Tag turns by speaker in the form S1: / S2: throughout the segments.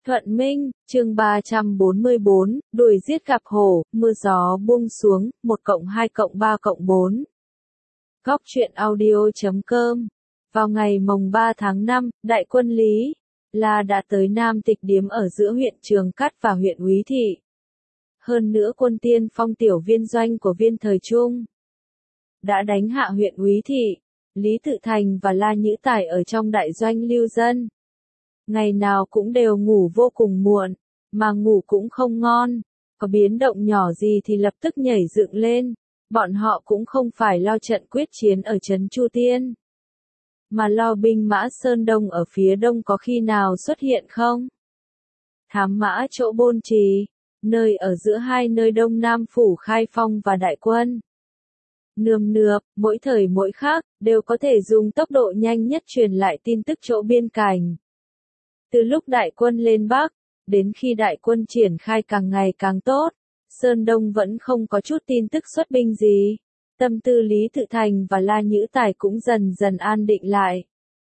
S1: Thuận Minh, chương 344, đuổi giết gặp hổ, mưa gió buông xuống, 1+2+3+4. Góc truyện audio.com. Vào ngày mồng 3 tháng 5, đại quân Lý La đã tới Nam Tịch Điếm ở giữa huyện Trường Cát và huyện Úy Thị. Hơn nữa quân tiên phong tiểu viên doanh của Viên Thời Trung đã đánh hạ huyện Úy Thị. Lý Tự Thành và La Nhữ Tải ở trong đại doanh lưu dân. Ngày nào cũng đều ngủ vô cùng muộn, mà ngủ cũng không ngon. Có biến động nhỏ gì thì lập tức nhảy dựng lên. Bọn họ cũng không phải lo trận quyết chiến ở trấn Chu Tiên, mà lo binh mã Sơn Đông ở phía đông có khi nào xuất hiện không. Thám mã chỗ Bôn Trì, nơi ở giữa hai nơi Đông Nam phủ Khai Phong và đại quân. Nườm nượp, mỗi thời mỗi khác, đều có thể dùng tốc độ nhanh nhất truyền lại tin tức chỗ biên cảnh. Từ lúc đại quân lên Bắc, đến khi đại quân triển khai càng ngày càng tốt, Sơn Đông vẫn không có chút tin tức xuất binh gì. Tâm tư Lý Tự Thành và La Nhữ Tải cũng dần dần an định lại.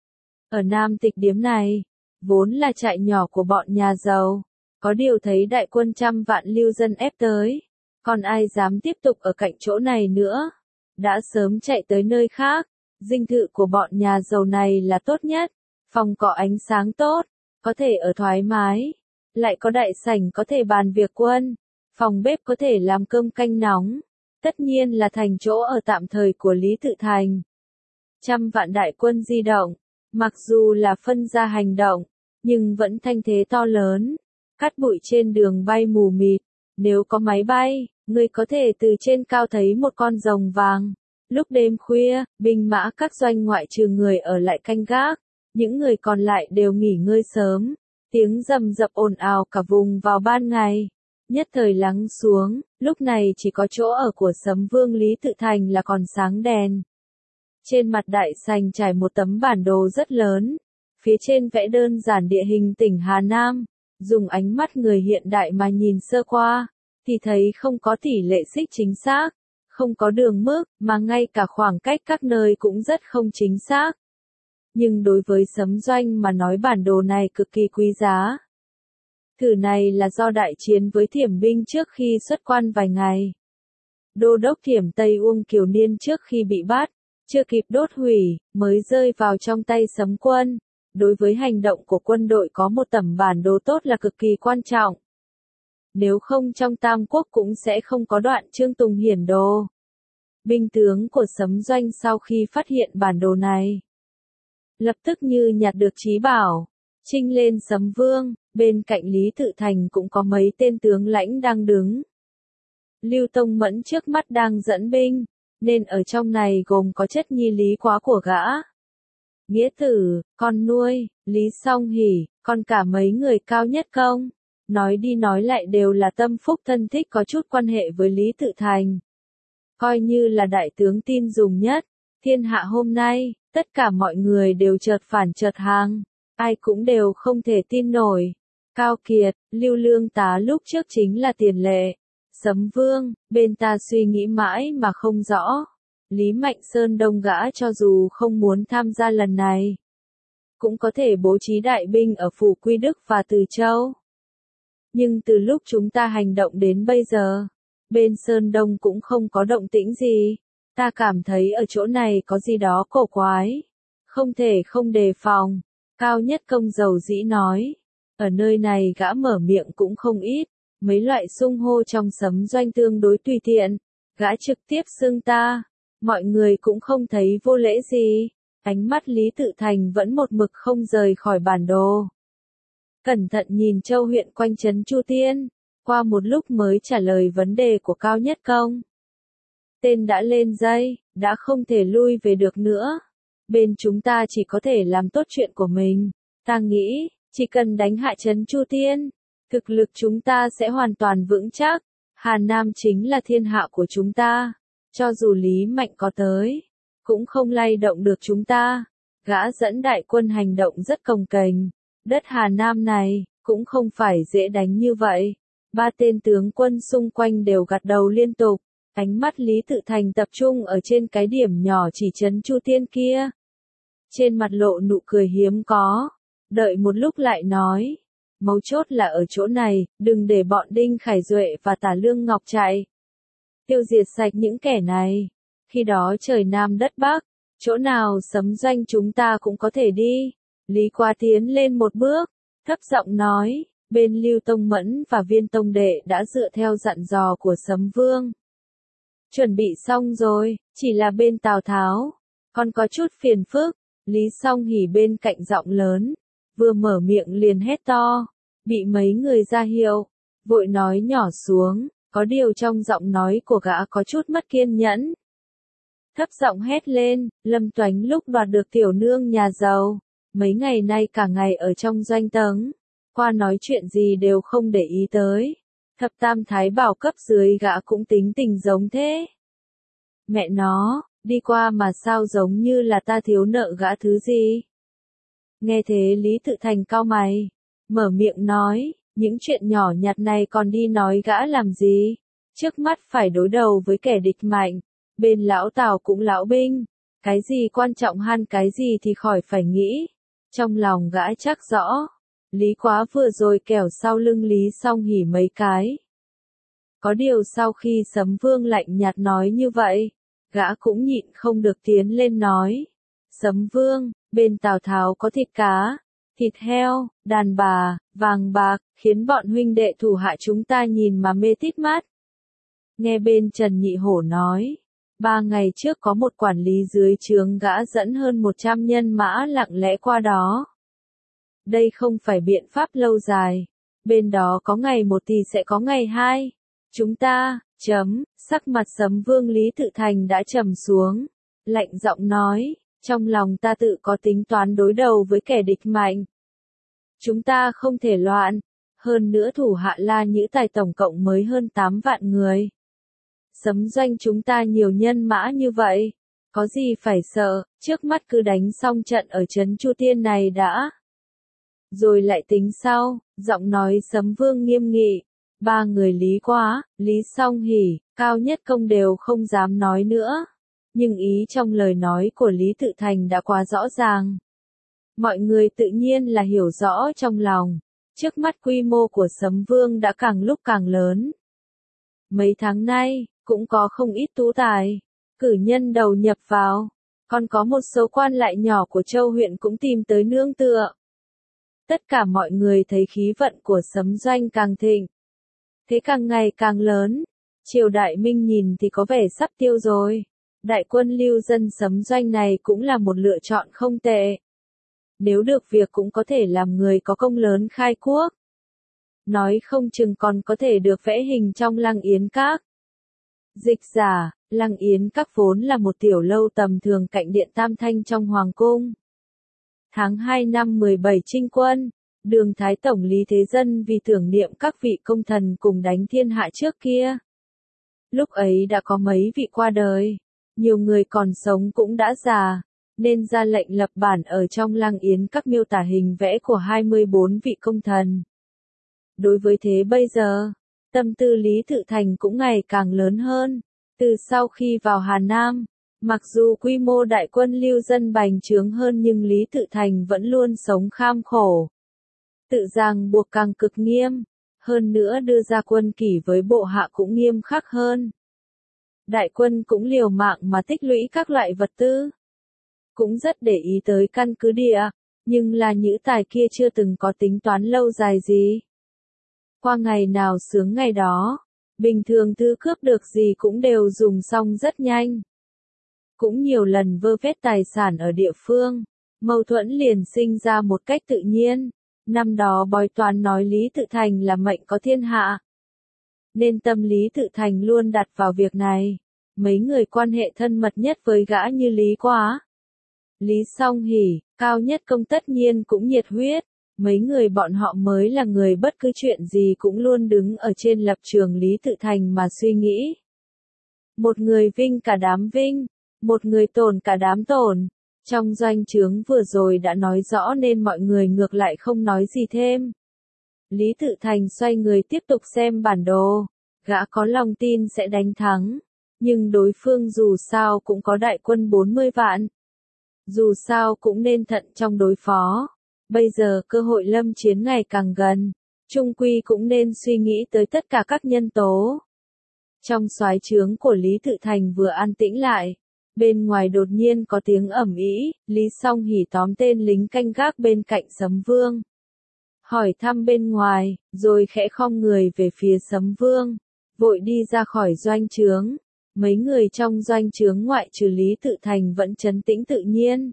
S1: Ở Nam Tịch Điếm này, vốn là trại nhỏ của bọn nhà giàu, có điều thấy đại quân trăm vạn lưu dân ép tới, còn ai dám tiếp tục ở cạnh chỗ này nữa, đã sớm chạy tới nơi khác. Dinh thự của bọn nhà giàu này là tốt nhất, phòng có ánh sáng tốt, có thể ở thoải mái, lại có đại sảnh có thể bàn việc quân, phòng bếp có thể làm cơm canh nóng, tất nhiên là thành chỗ ở tạm thời của Lý Tự Thành. Trăm vạn đại quân di động, mặc dù là phân ra hành động, nhưng vẫn thanh thế to lớn, cát bụi trên đường bay mù mịt, nếu có máy bay, người có thể từ trên cao thấy một con rồng vàng. Lúc đêm khuya, binh mã các doanh ngoại trừ người ở lại canh gác, những người còn lại đều nghỉ ngơi sớm, tiếng rầm rập ồn ào cả vùng vào ban ngày. Nhất thời lắng xuống, lúc này chỉ có chỗ ở của Sấm Vương Lý Tự Thành là còn sáng đèn. Trên mặt đại sảnh trải một tấm bản đồ rất lớn, phía trên vẽ đơn giản địa hình tỉnh Hà Nam, dùng ánh mắt người hiện đại mà nhìn sơ qua, thì thấy không có tỷ lệ xích chính xác, không có đường mức, mà ngay cả khoảng cách các nơi cũng rất không chính xác. Nhưng đối với Sấm Doanh mà nói bản đồ này cực kỳ quý giá. Thử này là do đại chiến với Thiểm binh trước khi xuất quan vài ngày. Đô đốc Thiểm Tây Uông Kiều Niên trước khi bị bắt, chưa kịp đốt hủy, mới rơi vào trong tay Sấm quân. Đối với hành động của quân đội có một tấm bản đồ tốt là cực kỳ quan trọng. Nếu không trong Tam Quốc cũng sẽ không có đoạn Trương Tùng hiển đồ. Binh tướng của Sấm Doanh sau khi phát hiện bản đồ này, lập tức như nhặt được trí bảo, chinh lên Sấm Vương. Bên cạnh Lý Tự Thành cũng có mấy tên tướng lãnh đang đứng. Lưu Tông Mẫn trước mắt đang dẫn binh, nên ở trong này gồm có chất nhi Lý Quá của gã, nghĩa tử, con nuôi, Lý Song Hỉ, còn cả mấy người Cao Nhất Công. Nói đi nói lại đều là tâm phúc thân thích có chút quan hệ với Lý Tự Thành. Coi như là đại tướng tin dùng nhất, thiên hạ hôm nay, tất cả mọi người đều chợt phản chợt hàng, ai cũng đều không thể tin nổi. Cao Kiệt, Lưu Lương Tá lúc trước chính là tiền lệ. Sấm Vương, bên ta suy nghĩ mãi mà không rõ. Lý Mạnh Sơn Đông gã cho dù không muốn tham gia lần này, cũng có thể bố trí đại binh ở phủ Quy Đức và Từ Châu. Nhưng từ lúc chúng ta hành động đến bây giờ, bên Sơn Đông cũng không có động tĩnh gì. Ta cảm thấy ở chỗ này có gì đó cổ quái, không thể không đề phòng. Cao Nhất Công dầu dĩ nói. Ở nơi này gã mở miệng cũng không ít, mấy loại xưng hô trong Sấm Doanh tương đối tùy tiện, gã trực tiếp xưng ta, mọi người cũng không thấy vô lễ gì. Ánh mắt Lý Tự Thành vẫn một mực không rời khỏi bản đồ. Cẩn thận nhìn châu huyện quanh trấn Chu Tiên, qua một lúc mới trả lời vấn đề của Cao Nhất Công. Tên đã lên dây, đã không thể lui về được nữa. Bên chúng ta chỉ có thể làm tốt chuyện của mình. Ta nghĩ, chỉ cần đánh hạ trấn Chu Tiên, thực lực chúng ta sẽ hoàn toàn vững chắc. Hà Nam chính là thiên hạ của chúng ta. Cho dù Lý Mạnh có tới, cũng không lay động được chúng ta. Gã dẫn đại quân hành động rất cồng kềnh. Đất Hà Nam này, cũng không phải dễ đánh như vậy. Ba tên tướng quân xung quanh đều gật đầu liên tục. Ánh mắt Lý Tự Thành tập trung ở trên cái điểm nhỏ chỉ trấn Chu Tiên kia. Trên mặt lộ nụ cười hiếm có. Đợi một lúc lại nói. Mấu chốt là ở chỗ này, đừng để bọn Đinh Khải Duệ và Tả Lương Ngọc chạy. Tiêu diệt sạch những kẻ này. Khi đó trời Nam đất Bắc, chỗ nào Sấm Doanh chúng ta cũng có thể đi. Lý Quá tiến lên một bước, thấp giọng nói, bên Lưu Tông Mẫn và Viên Tông Đệ đã dựa theo dặn dò của Sấm Vương. Chuẩn bị xong rồi, chỉ là bên Tào Tháo, còn có chút phiền phức. Lý Song Hỉ bên cạnh giọng lớn, vừa mở miệng liền hét to, bị mấy người ra hiệu, vội nói nhỏ xuống, có điều trong giọng nói của gã có chút mất kiên nhẫn. Thấp giọng hét lên, Lâm Toánh lúc đoạt được tiểu nương nhà giàu, mấy ngày nay cả ngày ở trong doanh tầng, qua nói chuyện gì đều không để ý tới. Thập tam thái bảo cấp dưới gã cũng tính tình giống thế. Mẹ nó, đi qua mà sao giống như là ta thiếu nợ gã thứ gì. Nghe thế Lý Tự Thành cau mày, mở miệng nói, những chuyện nhỏ nhặt này còn đi nói gã làm gì, trước mắt phải đối đầu với kẻ địch mạnh, bên lão Tào cũng lão binh, cái gì quan trọng hơn cái gì thì khỏi phải nghĩ, trong lòng gã chắc rõ, Lý Quá vừa rồi kẻo sau lưng Lý Song Hỉ mấy cái. Có điều sau khi Sấm Vương lạnh nhạt nói như vậy, gã cũng nhịn không được tiến lên nói, Sấm Vương, bên Tào Tháo có thịt cá, thịt heo, đàn bà, vàng bạc, khiến bọn huynh đệ thủ hạ chúng ta nhìn mà mê tít mắt. Nghe bên Trần Nhị Hổ nói, 3 ngày trước có một quản lý dưới trướng gã dẫn hơn 100 nhân mã lặng lẽ qua đó. Đây không phải biện pháp lâu dài, bên đó có ngày 1 thì sẽ có ngày 2. Chúng ta, sắc mặt Sấm Vương Lý Tự Thành đã trầm xuống, lạnh giọng nói, trong lòng ta tự có tính toán đối đầu với kẻ địch mạnh. Chúng ta không thể loạn, hơn nữa thủ hạ La Nhữ Tài tổng cộng mới hơn 8 vạn người. Sấm Doanh chúng ta nhiều nhân mã như vậy, có gì phải sợ, trước mắt cứ đánh xong trận ở trấn Chu Tiên này đã. Rồi lại tính sau, giọng nói Sấm Vương nghiêm nghị, 3 người Lý Quá, Lý Song Hỉ, Cao Nhất Công đều không dám nói nữa. Nhưng ý trong lời nói của Lý Tự Thành đã quá rõ ràng. Mọi người tự nhiên là hiểu rõ trong lòng, trước mắt quy mô của Sấm Vương đã càng lúc càng lớn. Mấy tháng nay, cũng có không ít tú tài, cử nhân đầu nhập vào, còn có một số quan lại nhỏ của Châu huyện cũng tìm tới nương tựa. Tất cả mọi người thấy khí vận của Sấm Doanh càng thịnh, thế càng ngày càng lớn, triều đại Minh nhìn thì có vẻ sắp tiêu rồi. Đại quân lưu dân Sấm Doanh này cũng là một lựa chọn không tệ. Nếu được việc cũng có thể làm người có công lớn khai quốc. Nói không chừng còn có thể được vẽ hình trong Lăng Yến Các. Dịch giả, Lăng Yến Các vốn là một tiểu lâu tầm thường cạnh điện Tam Thanh trong Hoàng Cung. Tháng 2 năm 17 Trinh Quân, Đường Thái Tổng Lý Thế Dân vì tưởng niệm các vị công thần cùng đánh thiên hạ trước kia. Lúc ấy đã có mấy vị qua đời. Nhiều người còn sống cũng đã già, nên ra lệnh lập bản ở trong Lăng Yến Các miêu tả hình vẽ của 24 vị công thần. Đối với thế bây giờ, tâm tư Lý Tự Thành cũng ngày càng lớn hơn. Từ sau khi vào Hà Nam, mặc dù quy mô đại quân lưu dân bành trướng hơn nhưng Lý Tự Thành vẫn luôn sống kham khổ. Tự ràng buộc càng cực nghiêm, hơn nữa đưa ra quân kỷ với bộ hạ cũng nghiêm khắc hơn. Đại quân cũng liều mạng mà tích lũy các loại vật tư. Cũng rất để ý tới căn cứ địa, nhưng là Nhữ Tài kia chưa từng có tính toán lâu dài gì. Qua ngày nào sướng ngày đó, bình thường thứ cướp được gì cũng đều dùng xong rất nhanh. Cũng nhiều lần vơ vét tài sản ở địa phương, mâu thuẫn liền sinh ra một cách tự nhiên. Năm đó bói toán nói Lý Tự Thành là mệnh có thiên hạ. Nên tâm Lý Tự Thành luôn đặt vào việc này. Mấy người quan hệ thân mật nhất với gã như Lý Quá, Lý Song Hỉ, Cao Nhất Công tất nhiên cũng nhiệt huyết. Mấy người bọn họ mới là người bất cứ chuyện gì cũng luôn đứng ở trên lập trường Lý Tự Thành mà suy nghĩ. Một người vinh cả đám vinh, một người tổn cả đám tổn. Trong doanh trướng vừa rồi đã nói rõ nên mọi người ngược lại không nói gì thêm. Lý Tự Thành xoay người tiếp tục xem bản đồ. Gã có lòng tin sẽ đánh thắng. Nhưng đối phương dù sao cũng có đại quân 40 vạn. Dù sao cũng nên thận trong đối phó. Bây giờ cơ hội lâm chiến ngày càng gần, chung quy cũng nên suy nghĩ tới tất cả các nhân tố. Trong soái trướng của Lý Tự Thành vừa an tĩnh lại, bên ngoài đột nhiên có tiếng ầm ĩ, Lý Song Hỉ tóm tên lính canh gác bên cạnh Sấm Vương. Hỏi thăm bên ngoài, rồi khẽ khom người về phía Sấm Vương, vội đi ra khỏi doanh trướng. Mấy người trong doanh trướng ngoại trừ Lý Tự Thành vẫn trấn tĩnh tự nhiên.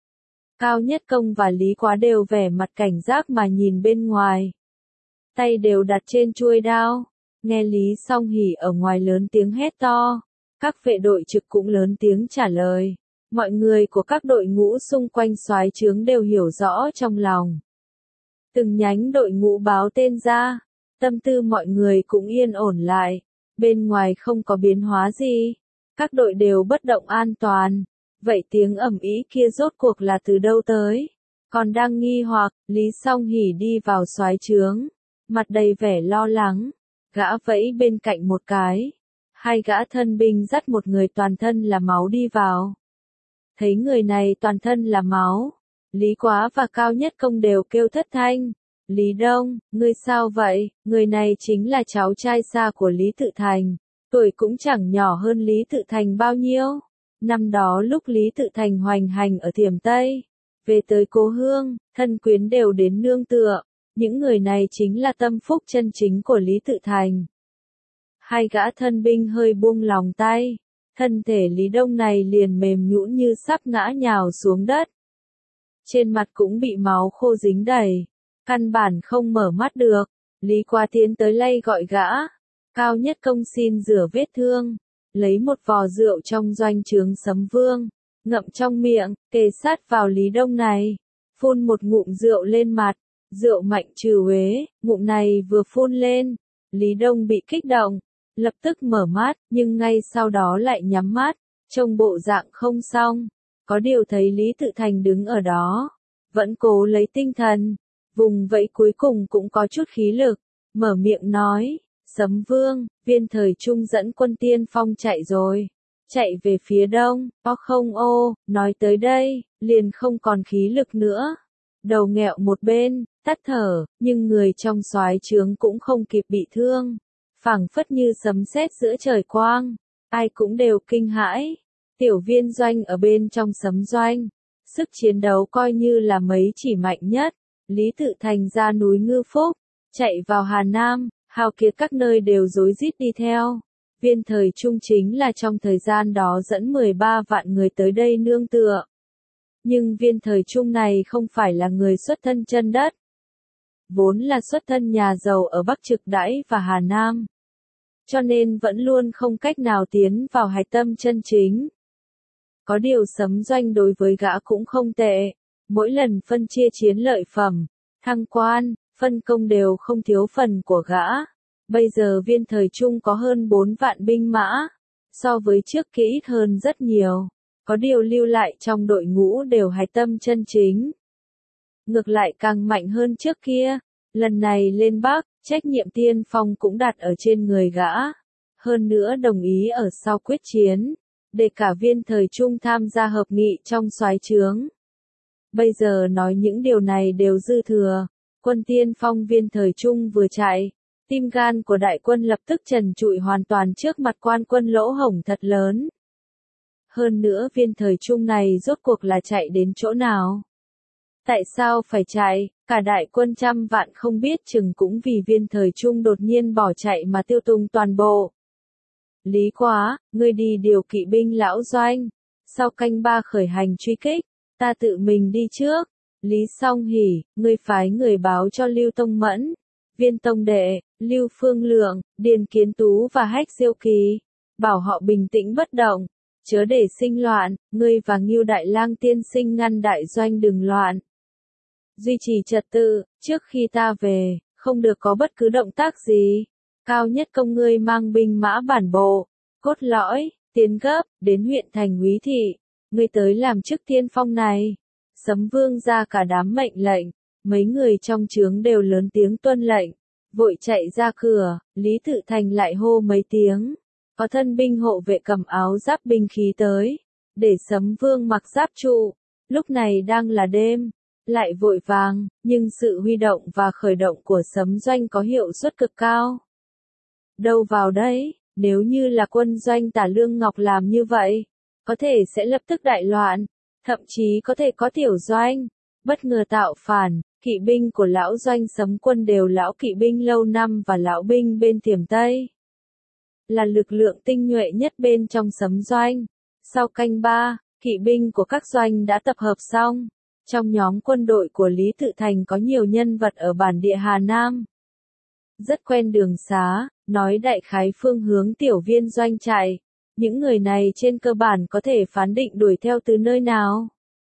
S1: Cao Nhất Công và Lý Quá đều vẻ mặt cảnh giác mà nhìn bên ngoài. Tay đều đặt trên chuôi đao, nghe Lý Song Hỉ ở ngoài lớn tiếng hét to. Các vệ đội trực cũng lớn tiếng trả lời. Mọi người của các đội ngũ xung quanh soái trướng đều hiểu rõ trong lòng. Từng nhánh đội ngũ báo tên ra, tâm tư mọi người cũng yên ổn lại. Bên ngoài không có biến hóa gì, các đội đều bất động an toàn. Vậy tiếng ầm ĩ kia rốt cuộc là từ đâu tới? Còn đang nghi hoặc, Lý Song Hỉ đi vào soái trướng, mặt đầy vẻ lo lắng. Gã vẫy bên cạnh một cái. Hai gã thân binh dắt một người toàn thân là máu đi vào. Thấy người này toàn thân là máu, Lý Quá và Cao Nhất Công đều kêu thất thanh. Lý Đông, ngươi sao vậy? Người này chính là cháu trai xa của Lý Tự Thành, tuổi cũng chẳng nhỏ hơn Lý Tự Thành bao nhiêu. Năm đó lúc Lý Tự Thành hoành hành ở Thiểm Tây, về tới cố hương, thân quyến đều đến nương tựa, những người này chính là tâm phúc chân chính của Lý Tự Thành. Hai gã thân binh hơi buông lòng tay, thân thể Lý Đông này liền mềm nhũn như sắp ngã nhào xuống đất. Trên mặt cũng bị máu khô dính đầy, căn bản không mở mắt được. Lý Quá tiến tới lay gọi gã. Cao Nhất Công xin rửa vết thương, lấy một vò rượu trong doanh trướng Sấm Vương, ngậm trong miệng, kề sát vào Lý Đông này, phun một ngụm rượu lên mặt. Rượu mạnh trừ uế, ngụm này vừa phun lên, Lý Đông bị kích động, lập tức mở mắt, nhưng ngay sau đó lại nhắm mắt, trông bộ dạng không xong. Có điều thấy Lý Tự Thành đứng ở đó, vẫn cố lấy tinh thần, vùng vẫy cuối cùng cũng có chút khí lực, mở miệng nói, Sấm Vương, Viên Thời Trung dẫn quân tiên phong chạy rồi, chạy về phía đông, không nói tới đây, liền không còn khí lực nữa, đầu nghẹo một bên, tắt thở, nhưng người trong soái trướng cũng không kịp bị thương, phảng phất như sấm sét giữa trời quang, ai cũng đều kinh hãi. Tiểu Viên doanh ở bên trong Sấm doanh, sức chiến đấu coi như là mấy chỉ mạnh nhất. Lý Tự Thành ra núi Ngư Phúc, chạy vào Hà Nam, hào kiệt các nơi đều rối rít đi theo. Viên Thời Trung chính là trong thời gian đó dẫn 13 vạn người tới đây nương tựa. Nhưng Viên Thời Trung này không phải là người xuất thân chân đất, vốn là xuất thân nhà giàu ở Bắc Trực Đãi và Hà Nam, cho nên vẫn luôn không cách nào tiến vào hạch tâm chân chính. Có điều Sấm doanh đối với gã cũng không tệ, mỗi lần phân chia chiến lợi phẩm, thăng quan, phân công đều không thiếu phần của gã. Bây giờ Viên Thời Trung có hơn 4 vạn binh mã, so với trước kia ít hơn rất nhiều, có điều lưu lại trong đội ngũ đều hạch tâm chân chính. Ngược lại càng mạnh hơn trước kia, lần này lên Bắc, trách nhiệm tiên phong cũng đặt ở trên người gã. Hơn nữa đồng ý ở sau quyết chiến, để cả Viên Thời Trung tham gia hợp nghị trong soái trướng. Bây giờ nói những điều này đều dư thừa, quân tiên phong Viên Thời Trung vừa chạy, tim gan của đại quân lập tức trần trụi hoàn toàn trước mặt quan quân lỗ hổng thật lớn. Hơn nữa Viên Thời Trung này rốt cuộc là chạy đến chỗ nào? Tại sao phải chạy? Cả đại quân trăm vạn không biết chừng cũng vì Viên Thời Trung đột nhiên bỏ chạy mà tiêu tung toàn bộ. Lý Quá, ngươi đi điều kỵ binh lão doanh, sau canh ba khởi hành truy kích, ta tự mình đi trước. Lý Song Hỉ, ngươi phái người báo cho Lưu Tông Mẫn, Viên Tông Đệ, Lưu Phương Lượng, Điền Kiến Tú và Hách Diêu Kỳ, bảo họ bình tĩnh bất động, chớ để sinh loạn, ngươi và Ngưu Đại Lang tiên sinh ngăn đại doanh đừng loạn. Duy trì trật tự, trước khi ta về, không được có bất cứ động tác gì. Cao Nhất Công ngươi mang binh mã bản bộ, cốt lõi, tiến gấp, đến huyện thành Úy Thị, ngươi tới làm chức tiên phong này. Sấm Vương ra cả đám mệnh lệnh, mấy người trong trướng đều lớn tiếng tuân lệnh, vội chạy ra cửa. Lý Tự Thành lại hô mấy tiếng, có thân binh hộ vệ cầm áo giáp binh khí tới, để Sấm Vương mặc giáp trụ. Lúc này đang là đêm, lại vội vàng, nhưng sự huy động và khởi động của sấm doanh có hiệu suất cực cao. Đâu vào đấy, nếu như là quân doanh Tả Lương Ngọc làm như vậy, có thể sẽ lập tức đại loạn, thậm chí có thể có tiểu doanh, bất ngờ tạo phản. Kỵ binh của lão doanh Sấm Quân đều lão kỵ binh lâu năm và lão binh bên Thiểm Tây, là lực lượng tinh nhuệ nhất bên trong Sấm doanh. Sau canh 3, kỵ binh của các doanh đã tập hợp xong. Trong nhóm quân đội của Lý Tự Thành có nhiều nhân vật ở bản địa Hà Nam. Rất quen đường xá, nói đại khái phương hướng tiểu viên doanh chạy. Những người này trên cơ bản có thể phán định đuổi theo từ nơi nào.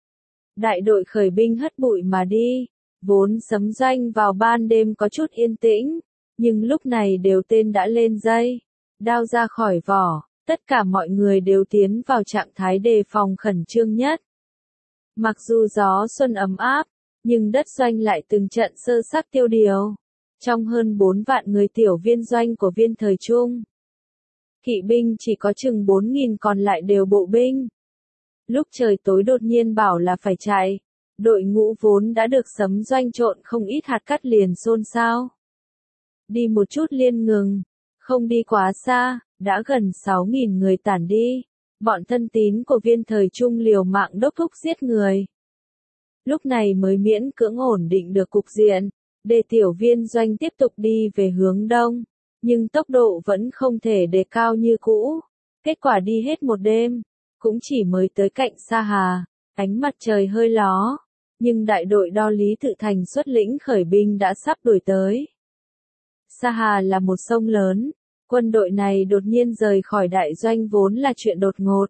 S1: Đại đội khởi binh hất bụi mà đi. Vốn Sấm doanh vào ban đêm có chút yên tĩnh, nhưng lúc này đều tên đã lên dây, đao ra khỏi vỏ, tất cả mọi người đều tiến vào trạng thái đề phòng khẩn trương nhất. Mặc dù gió xuân ấm áp, nhưng đất doanh lại từng trận sơ xác tiêu điều. Trong hơn 4 vạn người tiểu viên doanh của Viên Thời Trung, kỵ binh chỉ có chừng 4.000 còn lại đều bộ binh. Lúc trời tối đột nhiên bảo là phải chạy. Đội ngũ vốn đã được Sấm doanh trộn không ít hạt cát liền xôn xao. Đi một chút liên ngừng, không đi quá xa, đã gần 6.000 người tản đi. Bọn thân tín của Viên Thời Trung liều mạng đốc thúc giết người. Lúc này mới miễn cưỡng ổn định được cục diện, để tiểu viên doanh tiếp tục đi về hướng đông. Nhưng tốc độ vẫn không thể đề cao như cũ. Kết quả đi hết một đêm, cũng chỉ mới tới cạnh Sa Hà, ánh mặt trời hơi ló. Nhưng đại đội do Lý Tự Thành xuất lĩnh khởi binh đã sắp đuổi tới. Sa Hà là một sông lớn, quân đội này đột nhiên rời khỏi đại doanh vốn là chuyện đột ngột.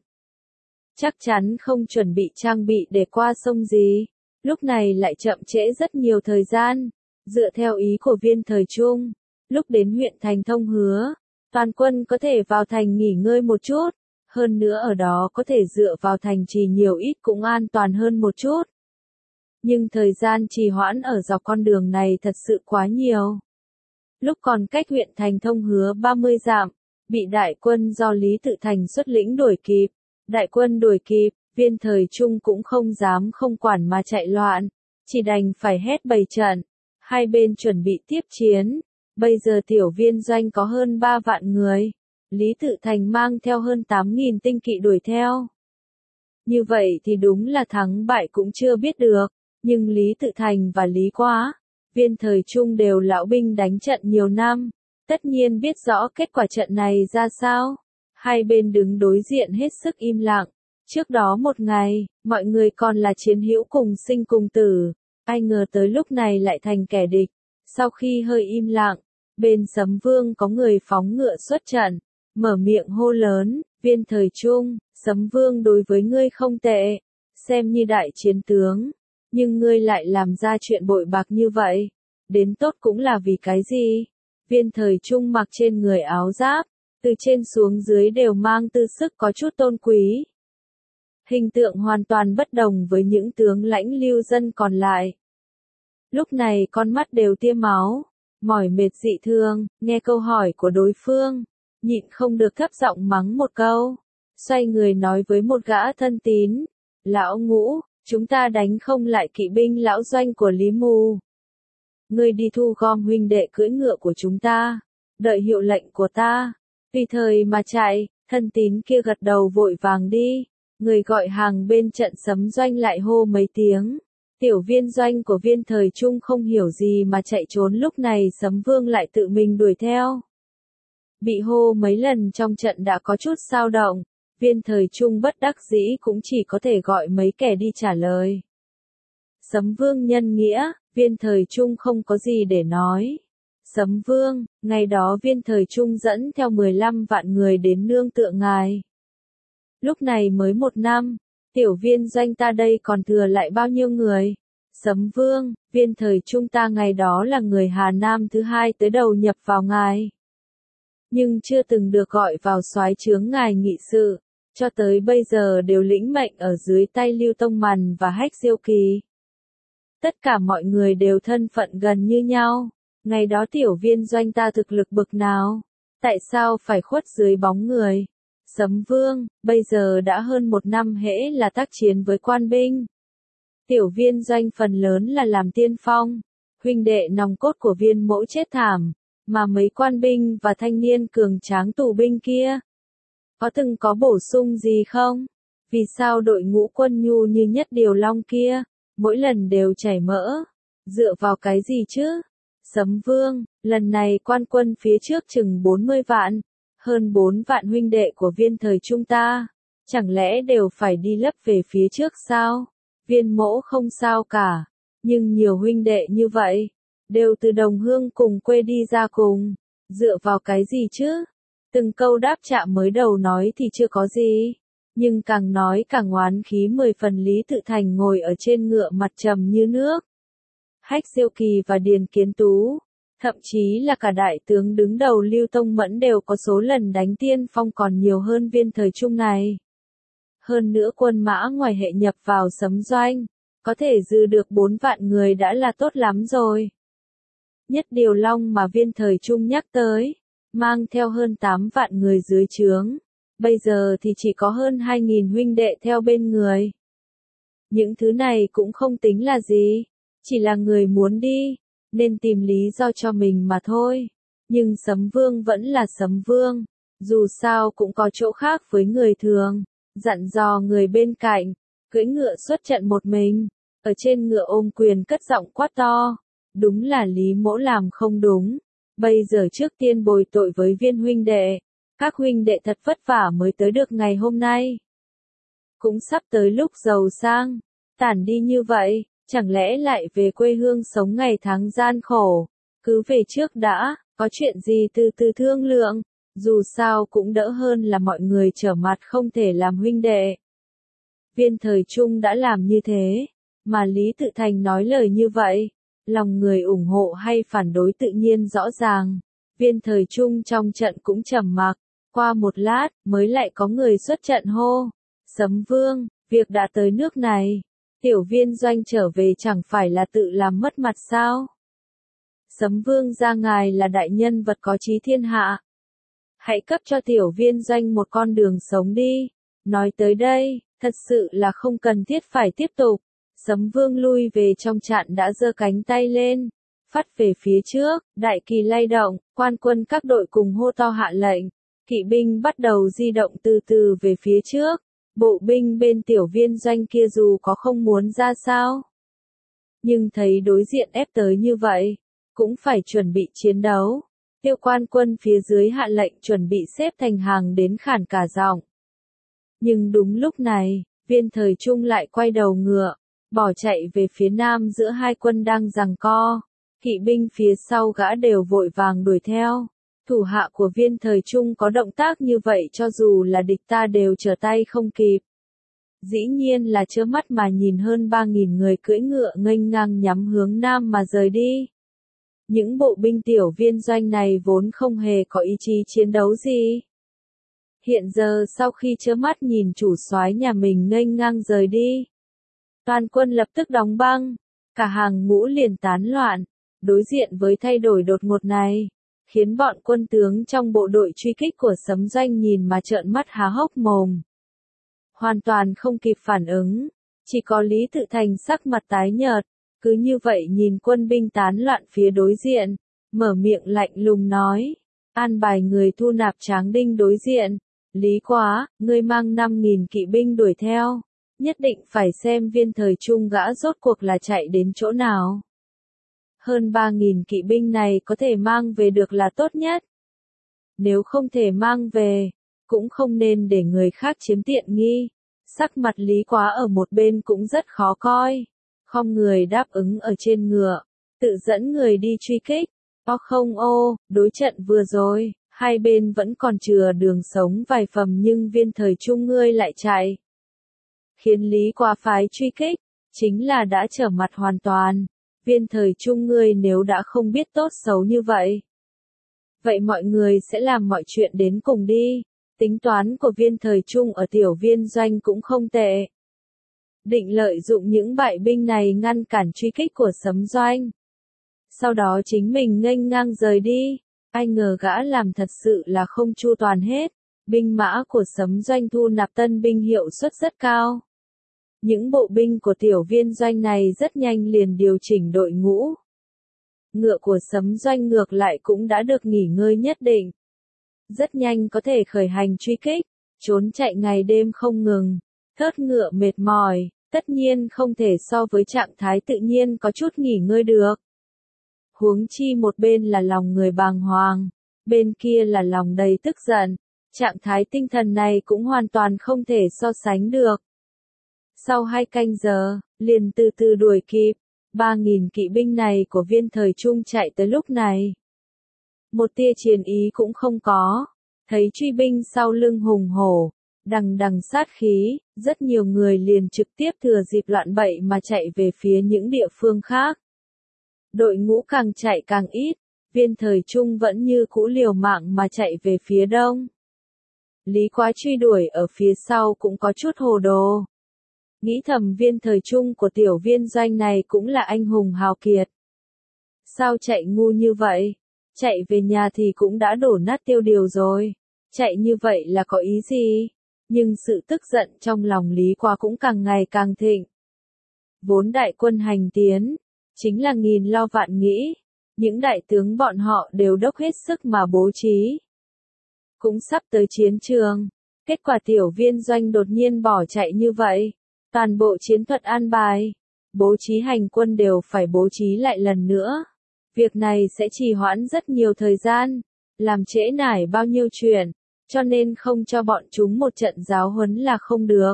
S1: Chắc chắn không chuẩn bị trang bị để qua sông gì, lúc này lại chậm trễ rất nhiều thời gian. Dựa theo ý của Viên Thời Trung, lúc đến huyện thành Thông Hứa, toàn quân có thể vào thành nghỉ ngơi một chút, hơn nữa ở đó có thể dựa vào thành trì nhiều ít cũng an toàn hơn một chút. Nhưng thời gian trì hoãn ở dọc con đường này thật sự quá nhiều. Lúc còn cách huyện thành Thông Hứa 30 dặm, bị đại quân do Lý Tự Thành xuất lĩnh đuổi kịp. Đại quân đuổi kịp, Viên Thời Trung cũng không dám không quản mà chạy loạn, chỉ đành phải hét bày trận. Hai bên chuẩn bị tiếp chiến. Bây giờ tiểu viên doanh có hơn 3 vạn người. Lý Tự Thành mang theo hơn 8.000 tinh kỵ đuổi theo. Như vậy thì đúng là thắng bại cũng chưa biết được. Nhưng Lý Tự Thành và Lý Quá, Viên Thời Trung đều lão binh đánh trận nhiều năm, tất nhiên biết rõ kết quả trận này ra sao. Hai bên đứng đối diện hết sức im lặng. Trước đó một ngày, mọi người còn là chiến hữu cùng sinh cùng tử, ai ngờ tới lúc này lại thành kẻ địch. Sau khi hơi im lặng, bên Sấm Vương có người phóng ngựa xuất trận, mở miệng hô lớn, Viên Thời Trung, Sấm Vương đối với ngươi không tệ, xem như đại chiến tướng. Nhưng ngươi lại làm ra chuyện bội bạc như vậy, đến tốt cũng là vì cái gì? Viên Thời Trung mặc trên người áo giáp, từ trên xuống dưới đều mang tư sức có chút tôn quý. Hình tượng hoàn toàn bất đồng với những tướng lãnh lưu dân còn lại. Lúc này con mắt đều tiêm máu, mỏi mệt dị thường, nghe câu hỏi của đối phương, nhịn không được thấp giọng mắng một câu, xoay người nói với một gã thân tín, lão Ngũ, chúng ta đánh không lại kỵ binh lão doanh của Lý Mù. Ngươi đi thu gom huynh đệ cưỡi ngựa của chúng ta, đợi hiệu lệnh của ta, tùy thời mà chạy. Thân tín kia gật đầu vội vàng đi, người gọi hàng bên trận Sấm doanh lại hô mấy tiếng. Tiểu viên doanh của Viên Thời Trung không hiểu gì mà chạy trốn, lúc này Sấm Vương lại tự mình đuổi theo. Bị hô mấy lần trong trận đã có chút xao động, Viên Thời Trung bất đắc dĩ cũng chỉ có thể gọi mấy kẻ đi trả lời. Sấm Vương nhân nghĩa, Viên Thời Trung không có gì để nói. Sấm Vương, ngày đó Viên Thời Trung dẫn theo 15 vạn người đến nương tựa ngài. Lúc này mới 1 năm, tiểu viên doanh ta đây còn thừa lại bao nhiêu người? Sấm Vương, Viên Thời Trung ta ngày đó là người Hà Nam thứ 2 tới đầu nhập vào ngài. Nhưng chưa từng được gọi vào soái chướng ngài nghị sự, cho tới bây giờ đều lĩnh mệnh ở dưới tay Lưu Tông Mằn và Hách Diêu Kỳ. Tất cả mọi người đều thân phận gần như nhau. Ngày đó tiểu viên doanh ta thực lực bực nào? Tại sao phải khuất dưới bóng người? Sấm Vương, bây giờ đã hơn 1 năm hễ là tác chiến với quan binh. Tiểu viên doanh phần lớn là làm tiên phong, huynh đệ nòng cốt của viên mỗ chết thảm, mà mấy quan binh và thanh niên cường tráng tù binh kia. Có từng có bổ sung gì không? Vì sao đội ngũ quân nhu như Nhất Điều Long kia, mỗi lần đều chảy mỡ? Dựa vào cái gì chứ? Sấm Vương, lần này quan quân phía trước chừng 40 vạn, hơn 4 vạn huynh đệ của viên thời trung ta, chẳng lẽ đều phải đi lấp về phía trước sao? Viên mỗ không sao cả, nhưng nhiều huynh đệ như vậy, đều từ đồng hương cùng quê đi ra cùng, dựa vào cái gì chứ? Từng câu đáp trả mới đầu nói thì chưa có gì, nhưng càng nói càng oán khí 10 phần. Lý Tự Thành ngồi ở trên ngựa mặt trầm như nước. Hách Diêu Kỳ và Điền Kiến Tú, thậm chí là cả đại tướng đứng đầu Lưu Tông Mẫn đều có số lần đánh tiên phong còn nhiều hơn viên thời trung này. Hơn nữa quân mã ngoài hệ nhập vào Sấm Doanh, có thể dư được 4 vạn người đã là tốt lắm rồi. Nhất Điều Long mà viên thời trung nhắc tới, mang theo hơn 8 vạn người dưới trướng, bây giờ thì chỉ có hơn 2.000 huynh đệ theo bên người. Những thứ này cũng không tính là gì, chỉ là người muốn đi, nên tìm lý do cho mình mà thôi. Nhưng Sấm Vương vẫn là Sấm Vương, dù sao cũng có chỗ khác với người thường, dặn dò người bên cạnh, cưỡi ngựa xuất trận một mình, ở trên ngựa ôm quyền cất giọng quát to, đúng là Lý mỗ làm không đúng, bây giờ trước tiên bồi tội với viên huynh đệ, các huynh đệ thật vất vả mới tới được ngày hôm nay. Cũng sắp tới lúc giàu sang, tản đi như vậy, chẳng lẽ lại về quê hương sống ngày tháng gian khổ, cứ về trước đã, có chuyện gì từ từ thương lượng, dù sao cũng đỡ hơn là mọi người trở mặt không thể làm huynh đệ. Viên thời trung đã làm như thế, mà Lý Tự Thành nói lời như vậy, lòng người ủng hộ hay phản đối tự nhiên rõ ràng. Viên thời trung trong trận cũng trầm mặc, qua một lát mới lại có người xuất trận hô. Sấm Vương, việc đã tới nước này, tiểu viên doanh trở về chẳng phải là tự làm mất mặt sao? Sấm Vương gia ngài là đại nhân vật có trí thiên hạ. Hãy cấp cho tiểu viên doanh một con đường sống đi. Nói tới đây, thật sự là không cần thiết phải tiếp tục. Sấm Vương lui về trong trại đã giơ cánh tay lên, phất về phía trước, đại kỳ lay động, quan quân các đội cùng hô to hạ lệnh. Kỵ binh bắt đầu di động từ từ về phía trước, bộ binh bên tiểu viên doanh kia dù có không muốn ra sao, nhưng thấy đối diện ép tới như vậy, cũng phải chuẩn bị chiến đấu. Tiêu quan quân phía dưới hạ lệnh chuẩn bị xếp thành hàng đến khản cả giọng. Nhưng đúng lúc này, viên thời trung lại quay đầu ngựa, bỏ chạy về phía nam giữa hai quân đang giằng co. Kỵ binh phía sau gã đều vội vàng đuổi theo. Thủ hạ của viên thời trung có động tác như vậy cho dù là địch ta đều trở tay không kịp. Dĩ nhiên là trơ mắt mà nhìn hơn 3.000 người cưỡi ngựa nghênh ngang nhắm hướng nam mà rời đi. Những bộ binh tiểu viên doanh này vốn không hề có ý chí chiến đấu gì. Hiện giờ sau khi trơ mắt nhìn chủ soái nhà mình nghênh ngang rời đi, toàn quân lập tức đóng băng, cả hàng ngũ liền tán loạn. Đối diện với thay đổi đột ngột này, khiến bọn quân tướng trong bộ đội truy kích của Sấm Doanh nhìn mà trợn mắt há hốc mồm. Hoàn toàn không kịp phản ứng, chỉ có Lý Tự Thành sắc mặt tái nhợt, cứ như vậy nhìn quân binh tán loạn phía đối diện, mở miệng lạnh lùng nói, an bài người thu nạp Tráng Đinh đối diện. Lý quá, ngươi mang 5.000 kỵ binh đuổi theo, nhất định phải xem viên thời trung gã rốt cuộc là chạy đến chỗ nào. Hơn 3.000 kỵ binh này có thể mang về được là tốt nhất. Nếu không thể mang về, cũng không nên để người khác chiếm tiện nghi. Sắc mặt Lý quá ở một bên cũng rất khó coi. Không người đáp ứng ở trên ngựa, tự dẫn người đi truy kích. Không đối trận vừa rồi, hai bên vẫn còn chừa đường sống vài phẩm nhưng viên thời trung ngươi lại chạy. Khiến Lý quá phái truy kích, chính là đã trở mặt hoàn toàn. Viên thời trung ngươi nếu đã không biết tốt xấu như vậy, vậy mọi người sẽ làm mọi chuyện đến cùng đi. Tính toán của viên thời trung ở tiểu viên doanh cũng không tệ. Định lợi dụng những bại binh này ngăn cản truy kích của Sấm Doanh. Sau đó chính mình nghênh ngang rời đi. Ai ngờ gã làm thật sự là không chu toàn hết. Binh mã của Sấm Doanh thu nạp tân binh hiệu suất rất cao. Những bộ binh của tiểu viên doanh này rất nhanh liền điều chỉnh đội ngũ. Ngựa của Sấm Doanh ngược lại cũng đã được nghỉ ngơi nhất định. Rất nhanh có thể khởi hành truy kích, trốn chạy ngày đêm không ngừng, thớt ngựa mệt mỏi, tất nhiên không thể so với trạng thái tự nhiên có chút nghỉ ngơi được. Huống chi một bên là lòng người bàng hoàng, bên kia là lòng đầy tức giận, trạng thái tinh thần này cũng hoàn toàn không thể so sánh được. Sau 2 canh giờ, liền từ từ đuổi kịp, 3.000 kỵ binh này của Viên Thời Trung chạy tới lúc này. Một tia chiến ý cũng không có, thấy truy binh sau lưng hùng hổ, đằng đằng sát khí, rất nhiều người liền trực tiếp thừa dịp loạn bậy mà chạy về phía những địa phương khác. Đội ngũ càng chạy càng ít, Viên Thời Trung vẫn như cũ liều mạng mà chạy về phía đông. Lý Quá truy đuổi ở phía sau cũng có chút hồ đồ. Nghĩ thầm Viên Thời Trung của tiểu viên doanh này cũng là anh hùng hào kiệt. Sao chạy ngu như vậy? Chạy về nhà thì cũng đã đổ nát tiêu điều rồi. Chạy như vậy là có ý gì? Nhưng sự tức giận trong lòng Lý Quá cũng càng ngày càng thịnh. Vốn đại quân hành tiến, chính là nghìn lo vạn nghĩ. Những đại tướng bọn họ đều đốc hết sức mà bố trí. Cũng sắp tới chiến trường. Kết quả tiểu viên doanh đột nhiên bỏ chạy như vậy. Toàn bộ chiến thuật an bài, bố trí hành quân đều phải bố trí lại lần nữa. Việc này sẽ trì hoãn rất nhiều thời gian, làm trễ nải bao nhiêu chuyện, cho nên không cho bọn chúng một trận giáo huấn là không được.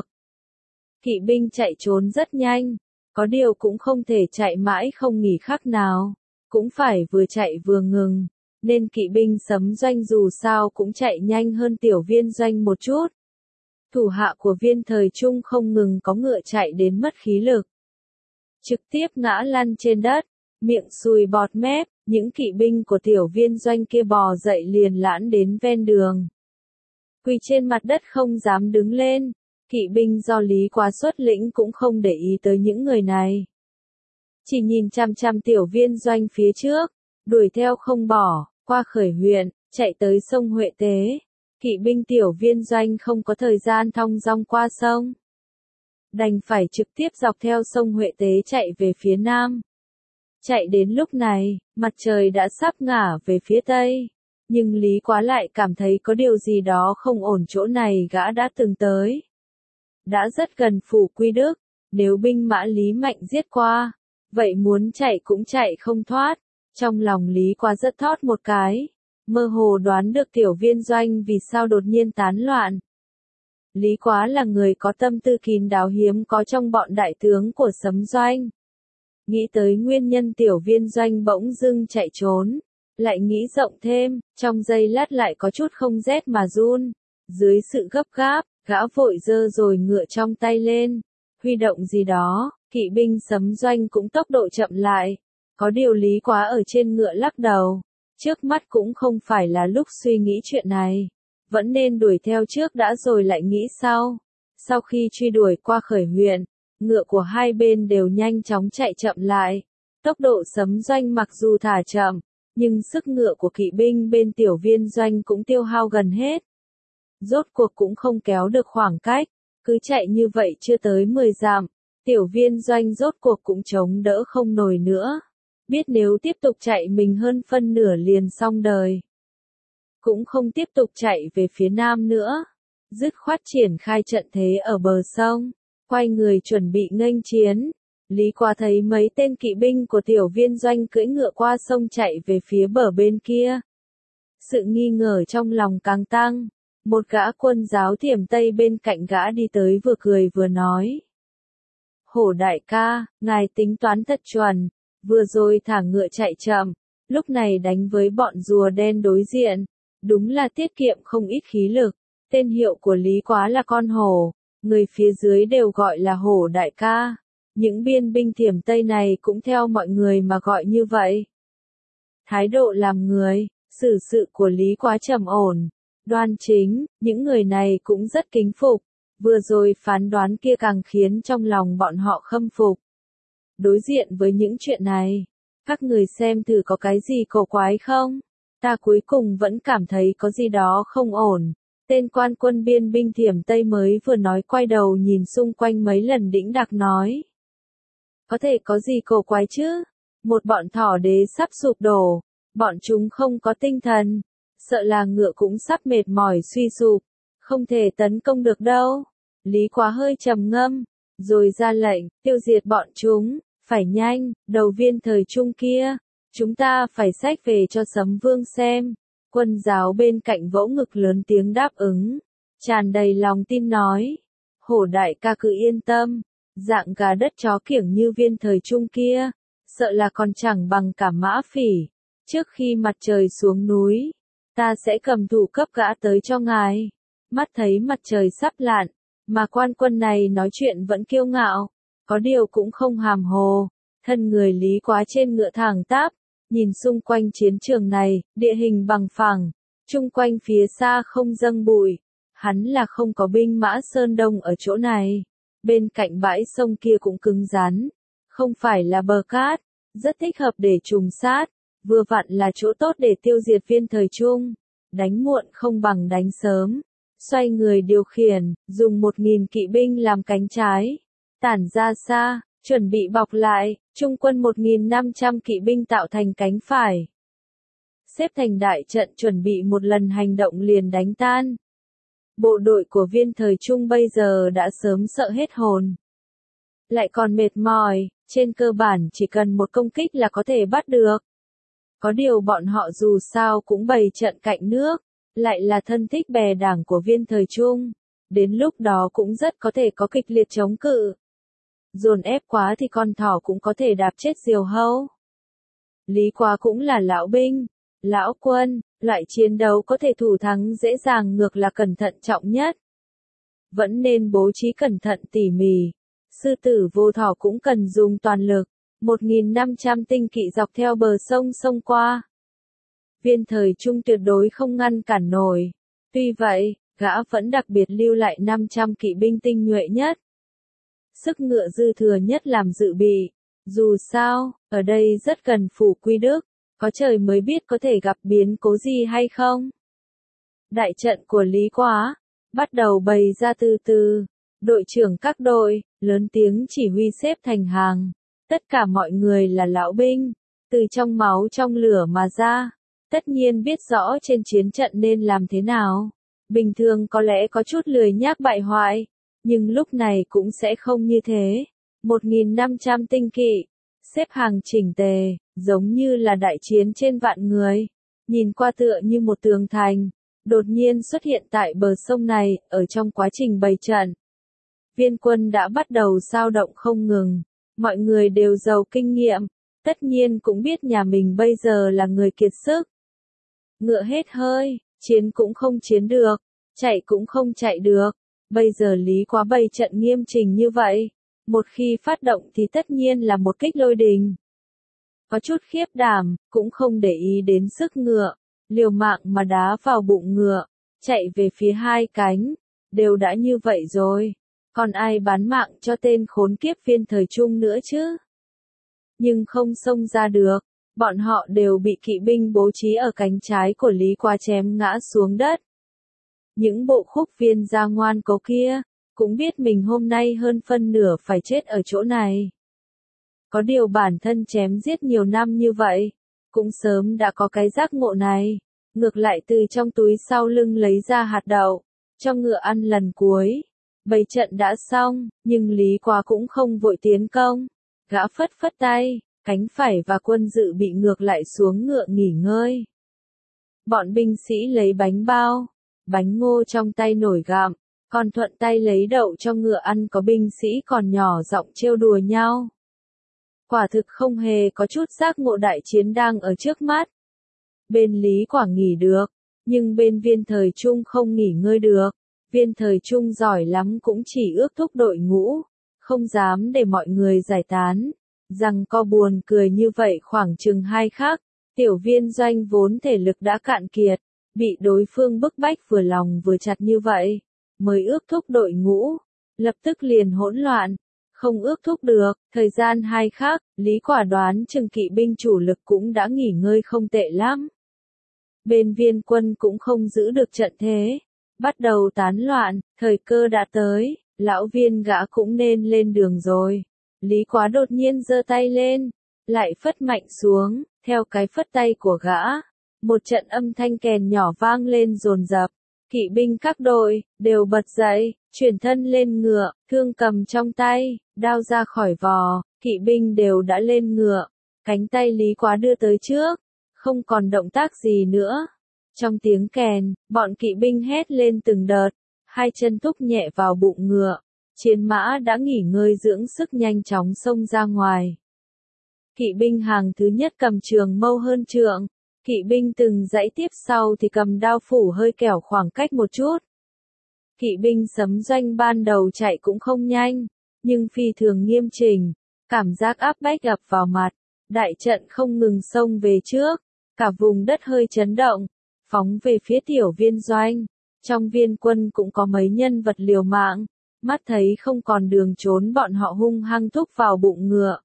S1: Kỵ binh chạy trốn rất nhanh, có điều cũng không thể chạy mãi không nghỉ khắc nào, cũng phải vừa chạy vừa ngừng, nên kỵ binh Sấm Doanh dù sao cũng chạy nhanh hơn tiểu viên doanh một chút. Thủ hạ của Viên Thời Trung không ngừng có ngựa chạy đến mất khí lực. Trực tiếp ngã lăn trên đất, miệng sùi bọt mép, những kỵ binh của tiểu viên doanh kia bò dậy liền lãn đến ven đường. Quỳ trên mặt đất không dám đứng lên, kỵ binh do Lý Quá xuất lĩnh cũng không để ý tới những người này. Chỉ nhìn chăm chăm tiểu viên doanh phía trước, đuổi theo không bỏ, qua Khởi huyện, chạy tới sông Huệ Tế. Kỵ binh tiểu viên doanh không có thời gian thong dong qua sông. Đành phải trực tiếp dọc theo sông Huệ Tế chạy về phía nam. Chạy đến lúc này, mặt trời đã sắp ngả về phía tây. Nhưng Lý Quá lại cảm thấy có điều gì đó không ổn, chỗ này gã đã từng tới. Đã rất gần phủ Quy Đức, nếu binh mã Lý Mạnh giết qua, vậy muốn chạy cũng chạy không thoát. Trong lòng Lý Quá rất thót một cái. Mơ hồ đoán được tiểu viên doanh vì sao đột nhiên tán loạn. Lý Quá là người có tâm tư kín đáo hiếm có trong bọn đại tướng của Sấm Doanh. Nghĩ tới nguyên nhân tiểu viên doanh bỗng dưng chạy trốn, lại nghĩ rộng thêm, trong giây lát lại có chút không rét mà run. Dưới sự gấp gáp, gã vội giơ rồi ngựa trong tay lên, huy động gì đó, kỵ binh Sấm Doanh cũng tốc độ chậm lại. Có điều Lý Quá ở trên ngựa lắc đầu. Trước mắt cũng không phải là lúc suy nghĩ chuyện này, vẫn nên đuổi theo trước đã rồi lại nghĩ sau. Sau khi truy đuổi qua Khởi huyện, ngựa của hai bên đều nhanh chóng chạy chậm lại. Tốc độ Sấm Doanh mặc dù thả chậm, nhưng sức ngựa của kỵ binh bên tiểu viên doanh cũng tiêu hao gần hết. Rốt cuộc cũng không kéo được khoảng cách, cứ chạy như vậy chưa tới 10 dặm, tiểu viên doanh rốt cuộc cũng chống đỡ không nổi nữa. Biết nếu tiếp tục chạy mình hơn phân nửa liền xong đời. Cũng không tiếp tục chạy về phía nam nữa. Dứt khoát triển khai trận thế ở bờ sông. Quay người chuẩn bị nghênh chiến. Lý Quá thấy mấy tên kỵ binh của tiểu viên doanh cưỡi ngựa qua sông chạy về phía bờ bên kia. Sự nghi ngờ trong lòng càng tăng. Một gã quân giáo Thiểm Tây bên cạnh gã đi tới vừa cười vừa nói. Hổ đại ca, ngài tính toán thật chuẩn. Vừa rồi thả ngựa chạy chậm, lúc này đánh với bọn rùa đen đối diện, đúng là tiết kiệm không ít khí lực. Tên hiệu của Lý Quá là con hổ, người phía dưới đều gọi là hổ đại ca. Những biên binh Thiểm Tây này cũng theo mọi người mà gọi như vậy. Thái độ làm người, xử sự của Lý Quá trầm ổn, đoan chính, những người này cũng rất kính phục. Vừa rồi phán đoán kia càng khiến trong lòng bọn họ khâm phục. Đối diện với những chuyện này, các người xem thử có cái gì cổ quái không? Ta cuối cùng vẫn cảm thấy có gì đó không ổn. Tên quan quân biên binh Thiểm Tây mới vừa nói quay đầu nhìn xung quanh mấy lần đĩnh đạc nói. Có thể có gì cổ quái chứ? Một bọn thỏ đế sắp sụp đổ, bọn chúng không có tinh thần, sợ là ngựa cũng sắp mệt mỏi suy sụp, không thể tấn công được đâu. Lý Quá hơi trầm ngâm, rồi ra lệnh, tiêu diệt bọn chúng, phải nhanh, đầu viên thời trung kia, chúng ta phải xách về cho Sấm Vương xem. Quân giáo bên cạnh vỗ ngực lớn tiếng đáp ứng, tràn đầy lòng tin nói, Hổ đại ca cứ yên tâm, dạng gà đất chó kiểng như viên thời trung kia, sợ là còn chẳng bằng cả mã phỉ. Trước khi mặt trời xuống núi, ta sẽ cầm thủ cấp gã tới cho ngài. Mắt thấy mặt trời sắp lặn, mà quan quân này nói chuyện vẫn kiêu ngạo, có điều cũng không hàm hồ. Thân người Lý Quá trên ngựa thẳng tắp, nhìn xung quanh chiến trường này, địa hình bằng phẳng, chung quanh phía xa không dâng bụi. Hắn là không có binh mã sơn đông ở chỗ này. Bên cạnh bãi sông kia cũng cứng rắn, không phải là bờ cát, rất thích hợp để trùng sát, vừa vặn là chỗ tốt để tiêu diệt viên thời trung. Đánh muộn không bằng đánh sớm. Xoay người điều khiển, dùng 1.000 kỵ binh làm cánh trái, tản ra xa, chuẩn bị bọc lại, trung quân 1.500 kỵ binh tạo thành cánh phải. Xếp thành đại trận chuẩn bị một lần hành động liền đánh tan. Bộ đội của viên thời trung bây giờ đã sớm sợ hết hồn. Lại còn mệt mỏi, trên cơ bản chỉ cần một công kích là có thể bắt được. Có điều bọn họ dù sao cũng bày trận cạnh nước, lại là thân thích bè đảng của viên thời trung. Đến lúc đó cũng rất có thể có kịch liệt chống cự. Dồn ép quá thì con thỏ cũng có thể đạp chết diều hâu. Lý Quá cũng là lão binh, lão quân, loại chiến đấu có thể thủ thắng dễ dàng ngược là cẩn thận trọng nhất. Vẫn nên bố trí cẩn thận tỉ mỉ. Sư tử vô thỏ cũng cần dùng toàn lực. 1.500 tinh kỵ dọc theo bờ sông xông qua. Viên thời trung tuyệt đối không ngăn cản nổi. Tuy vậy, gã vẫn đặc biệt lưu lại 500 kỵ binh tinh nhuệ nhất. Sức ngựa dư thừa nhất làm dự bị. Dù sao, ở đây rất cần phủ quy đức. Có trời mới biết có thể gặp biến cố gì hay không. Đại trận của Lý Quá bắt đầu bày ra từ từ. Đội trưởng các đội, lớn tiếng chỉ huy xếp thành hàng. Tất cả mọi người là lão binh, từ trong máu trong lửa mà ra. Tất nhiên biết rõ trên chiến trận nên làm thế nào. Bình thường có lẽ có chút lười nhác bại hoại, nhưng lúc này cũng sẽ không như thế. 1.500 tinh kỵ, xếp hàng chỉnh tề, giống như là đại chiến trên vạn người. Nhìn qua tựa như một tường thành, đột nhiên xuất hiện tại bờ sông này, ở trong quá trình bày trận. Viên quân đã bắt đầu xao động không ngừng, mọi người đều giàu kinh nghiệm, tất nhiên cũng biết nhà mình bây giờ là người kiệt sức. Ngựa hết hơi, chiến cũng không chiến được, chạy cũng không chạy được, bây giờ Lý Quá bày trận nghiêm chỉnh như vậy, một khi phát động thì tất nhiên là một kích lôi đình. Có chút khiếp đảm, cũng không để ý đến sức ngựa, liều mạng mà đá vào bụng ngựa, chạy về phía hai cánh, đều đã như vậy rồi. Còn ai bán mạng cho tên khốn kiếp viên thời trung nữa chứ? Nhưng không xông ra được, bọn họ đều bị kỵ binh bố trí ở cánh trái của Lý Quá chém ngã xuống đất. Những bộ khúc viên gia ngoan cố kia, cũng biết mình hôm nay hơn phân nửa phải chết ở chỗ này. Có điều bản thân chém giết nhiều năm như vậy, cũng sớm đã có cái giác ngộ này, ngược lại từ trong túi sau lưng lấy ra hạt đậu, cho ngựa ăn lần cuối. Bày trận đã xong, nhưng Lý Quá cũng không vội tiến công. Gã phất phất tay, cánh phải và quân dự bị ngược lại xuống ngựa nghỉ ngơi. Bọn binh sĩ lấy bánh bao, bánh ngô trong tay nổi gặm, còn thuận tay lấy đậu cho ngựa ăn, có binh sĩ còn nhỏ giọng trêu đùa nhau. Quả thực không hề có chút giác ngộ đại chiến đang ở trước mắt. Bên Lý Quá nghỉ được, nhưng bên viên thời trung không nghỉ ngơi được. Viên thời trung giỏi lắm cũng chỉ ước thúc đội ngũ, không dám để mọi người giải tán. Rằng co buồn cười như vậy khoảng chừng 2 khắc, tiểu viên doanh vốn thể lực đã cạn kiệt, bị đối phương bức bách vừa lòng vừa chặt như vậy, mới ước thúc đội ngũ, lập tức liền hỗn loạn, không ước thúc được. Thời gian 2 khắc, Lý Quá đoán chừng kỵ binh chủ lực cũng đã nghỉ ngơi không tệ lắm. Bên viên quân cũng không giữ được trận thế. bắt đầu tán loạn, thời cơ đã tới, lão Viên gã cũng nên lên đường rồi. Lý Quá đột nhiên giơ tay lên, lại phất mạnh xuống, theo cái phất tay của gã, một trận âm thanh kèn nhỏ vang lên dồn dập. Kỵ binh các đội đều bật dậy, chuyển thân lên ngựa, thương cầm trong tay, đao ra khỏi vò, kỵ binh đều đã lên ngựa, cánh tay Lý Quá đưa tới trước, không còn động tác gì nữa. Trong tiếng kèn, bọn kỵ binh hét lên từng đợt, hai chân thúc nhẹ vào bụng ngựa, chiến mã đã nghỉ ngơi dưỡng sức nhanh chóng xông ra ngoài. Kỵ binh hàng thứ nhất cầm trường mâu hơn trượng, kỵ binh từng dãy tiếp sau thì cầm đao phủ hơi kẻo khoảng cách một chút. Kỵ binh sấm doanh ban đầu chạy cũng không nhanh, nhưng phi thường nghiêm chỉnh, cảm giác áp bách ập vào mặt, đại trận không ngừng xông về trước, cả vùng đất hơi chấn động, phóng về phía Tiểu Viên doanh. Trong viên quân cũng có mấy nhân vật liều mạng, mắt thấy không còn đường trốn bọn họ hung hăng thúc vào bụng ngựa.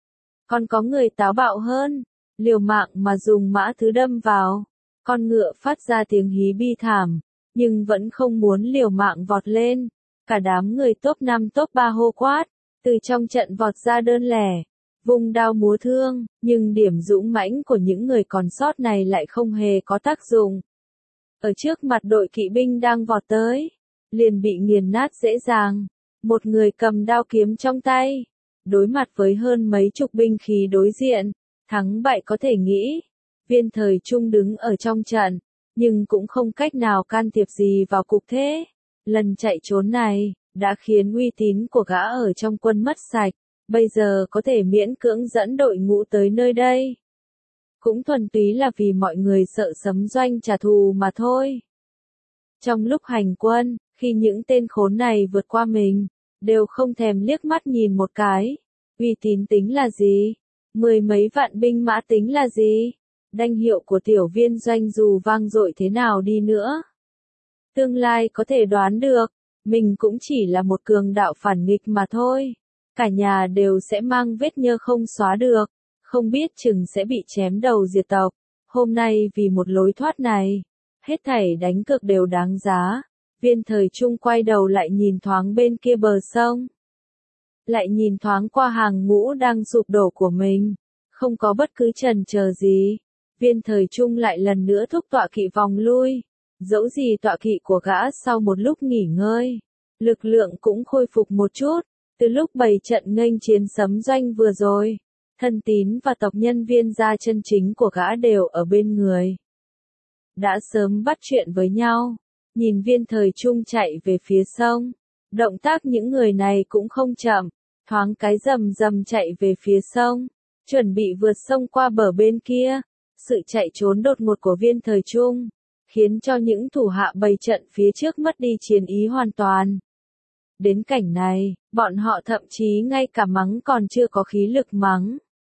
S1: Còn có người táo bạo hơn, liều mạng mà dùng mã thứ đâm vào, con ngựa phát ra tiếng hí bi thảm, nhưng vẫn không muốn liều mạng vọt lên. Cả đám người top 5 top 3 hô quát, từ trong trận vọt ra đơn lẻ, vung đao múa thương, nhưng điểm dũng mãnh của những người còn sót này lại không hề có tác dụng. Ở trước mặt đội kỵ binh đang vọt tới, liền bị nghiền nát dễ dàng. Một người cầm đao kiếm trong tay, đối mặt với hơn mấy chục binh khí đối diện, thắng bại có thể nghĩ. Viên Thời Trung đứng ở trong trận, nhưng cũng không cách nào can thiệp gì vào cục thế. Lần chạy trốn này, đã khiến uy tín của gã ở trong quân mất sạch, bây giờ có thể miễn cưỡng dẫn đội ngũ tới nơi đây. Cũng thuần túy là vì mọi người sợ Sấm Doanh trả thù mà thôi. Trong lúc hành quân, khi những tên khốn này vượt qua mình, đều không thèm liếc mắt nhìn một cái. Uy tín tính là gì? Mười mấy vạn binh mã tính là gì? Danh hiệu của Tiểu Viên doanh dù vang dội thế nào đi nữa, tương lai có thể đoán được, mình cũng chỉ là một cường đạo phản nghịch mà thôi. Cả nhà đều sẽ mang vết nhơ không xóa được, không biết chừng sẽ bị chém đầu diệt tộc. Hôm nay vì một lối thoát này, hết thảy đánh cược đều đáng giá. Viên Thời Trung quay đầu lại nhìn thoáng bên kia bờ sông, lại nhìn thoáng qua hàng ngũ đang sụp đổ của mình, không có bất cứ chần chờ gì. Viên Thời Trung lại lần nữa thúc tọa kỵ vòng lui. Dẫu gì tọa kỵ của gã sau một lúc nghỉ ngơi, lực lượng cũng khôi phục một chút. Từ lúc bày trận nghênh chiến Sấm Doanh vừa rồi, thân tín và tộc nhân Viên gia chân chính của gã đều ở bên người. Đã sớm bắt chuyện với nhau, nhìn Viên Thời Trung chạy về phía sông. Động tác những người này cũng không chậm, thoáng cái rầm rầm chạy về phía sông, chuẩn bị vượt sông qua bờ bên kia. Sự chạy trốn đột ngột của Viên Thời Trung, khiến cho những thủ hạ bày trận phía trước mất đi chiến ý hoàn toàn. Đến cảnh này, bọn họ thậm chí ngay cả mắng còn chưa có khí lực mắng.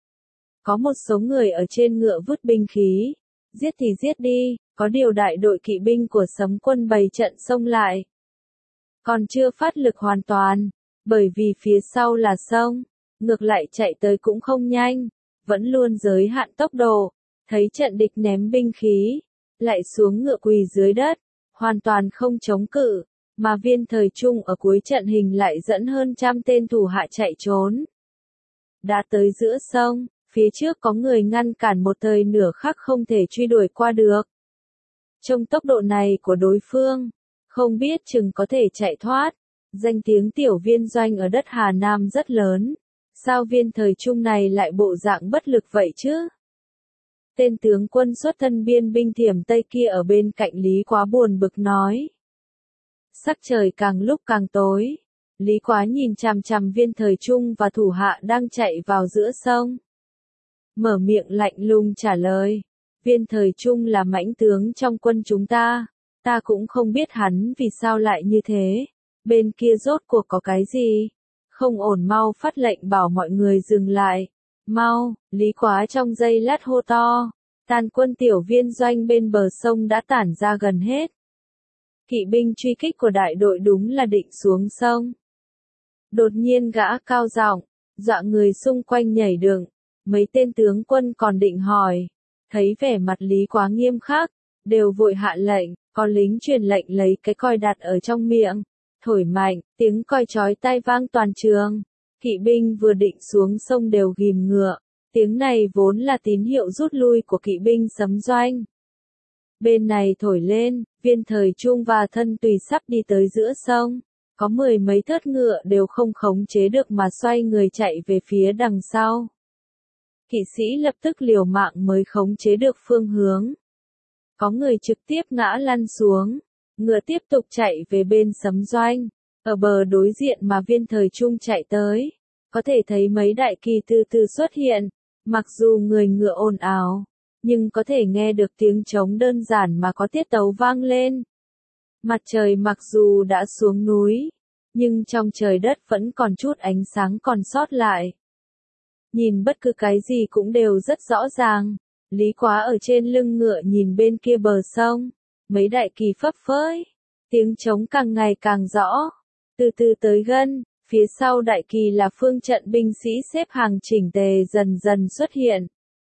S1: Có một số người ở trên ngựa vứt binh khí, giết thì giết đi, có điều đại đội kỵ binh của Sấm quân bày trận xông lại. Còn chưa phát lực hoàn toàn, bởi vì phía sau là sông, ngược lại chạy tới cũng không nhanh, vẫn luôn giới hạn tốc độ. Thấy trận địch ném binh khí, lại xuống ngựa quỳ dưới đất, hoàn toàn không chống cự, mà Viên Thời Trung ở cuối trận hình lại dẫn hơn trăm tên thủ hạ chạy trốn. Đã tới giữa sông, phía trước có người ngăn cản một thời nửa khắc không thể truy đuổi qua được. Trong tốc độ này của đối phương, không biết chừng có thể chạy thoát. Danh tiếng Tiểu Viên doanh ở đất Hà Nam rất lớn, sao Viên Thời Trung này lại bộ dạng bất lực vậy chứ? Tên tướng quân xuất thân biên binh Thiểm Tây kia ở bên cạnh Lý Quá buồn bực nói. Sắc trời càng lúc càng tối, Lý Quá nhìn chằm chằm Viên Thời Trung và thủ hạ đang chạy vào giữa sông. Mở miệng lạnh lùng trả lời, Viên Thời Trung là mãnh tướng trong quân chúng ta cũng không biết hắn vì sao lại như thế. Bên kia rốt cuộc có cái gì? Không ổn, mau phát lệnh bảo mọi người dừng lại. Mau, Lý Quá trong giây lát hô to. Tàn quân Tiểu Viên doanh bên bờ sông đã tản ra gần hết. Kỵ binh truy kích của đại đội đúng là định xuống sông. Đột nhiên gã cao giọng, dọa người xung quanh nhảy dựng. Mấy tên tướng quân còn định hỏi, thấy vẻ mặt Lý Quá nghiêm khắc, đều vội hạ lệnh, Có lính truyền lệnh lấy cái còi đặt ở trong miệng, thổi mạnh, tiếng còi chói tai vang toàn trường. Kỵ binh vừa định xuống sông đều ghìm ngựa, tiếng này vốn là tín hiệu rút lui của kỵ binh sấm doanh. Bên này thổi lên, Viên Thời Trung và Thân Tùy sắp đi tới giữa sông, có 10 mấy thớt ngựa đều không khống chế được mà xoay người chạy về phía đằng sau. Kỵ sĩ lập tức liều mạng mới khống chế được phương hướng. Có người trực tiếp ngã lăn xuống, ngựa tiếp tục chạy về bên sấm doanh. Ở bờ đối diện mà Viên Thời Trung chạy tới, có thể thấy mấy đại kỳ từ từ xuất hiện, mặc dù người ngựa ồn ào, nhưng có thể nghe được tiếng trống đơn giản mà có tiết tấu vang lên. Mặt trời mặc dù đã xuống núi, nhưng trong trời đất vẫn còn chút ánh sáng còn sót lại. Nhìn bất cứ cái gì cũng đều rất rõ ràng. Lý Quá ở trên lưng ngựa nhìn bên kia bờ sông, mấy đại kỳ phấp phới, tiếng trống càng ngày càng rõ, từ từ tới gần, phía sau đại kỳ là phương trận binh sĩ xếp hàng chỉnh tề dần dần xuất hiện.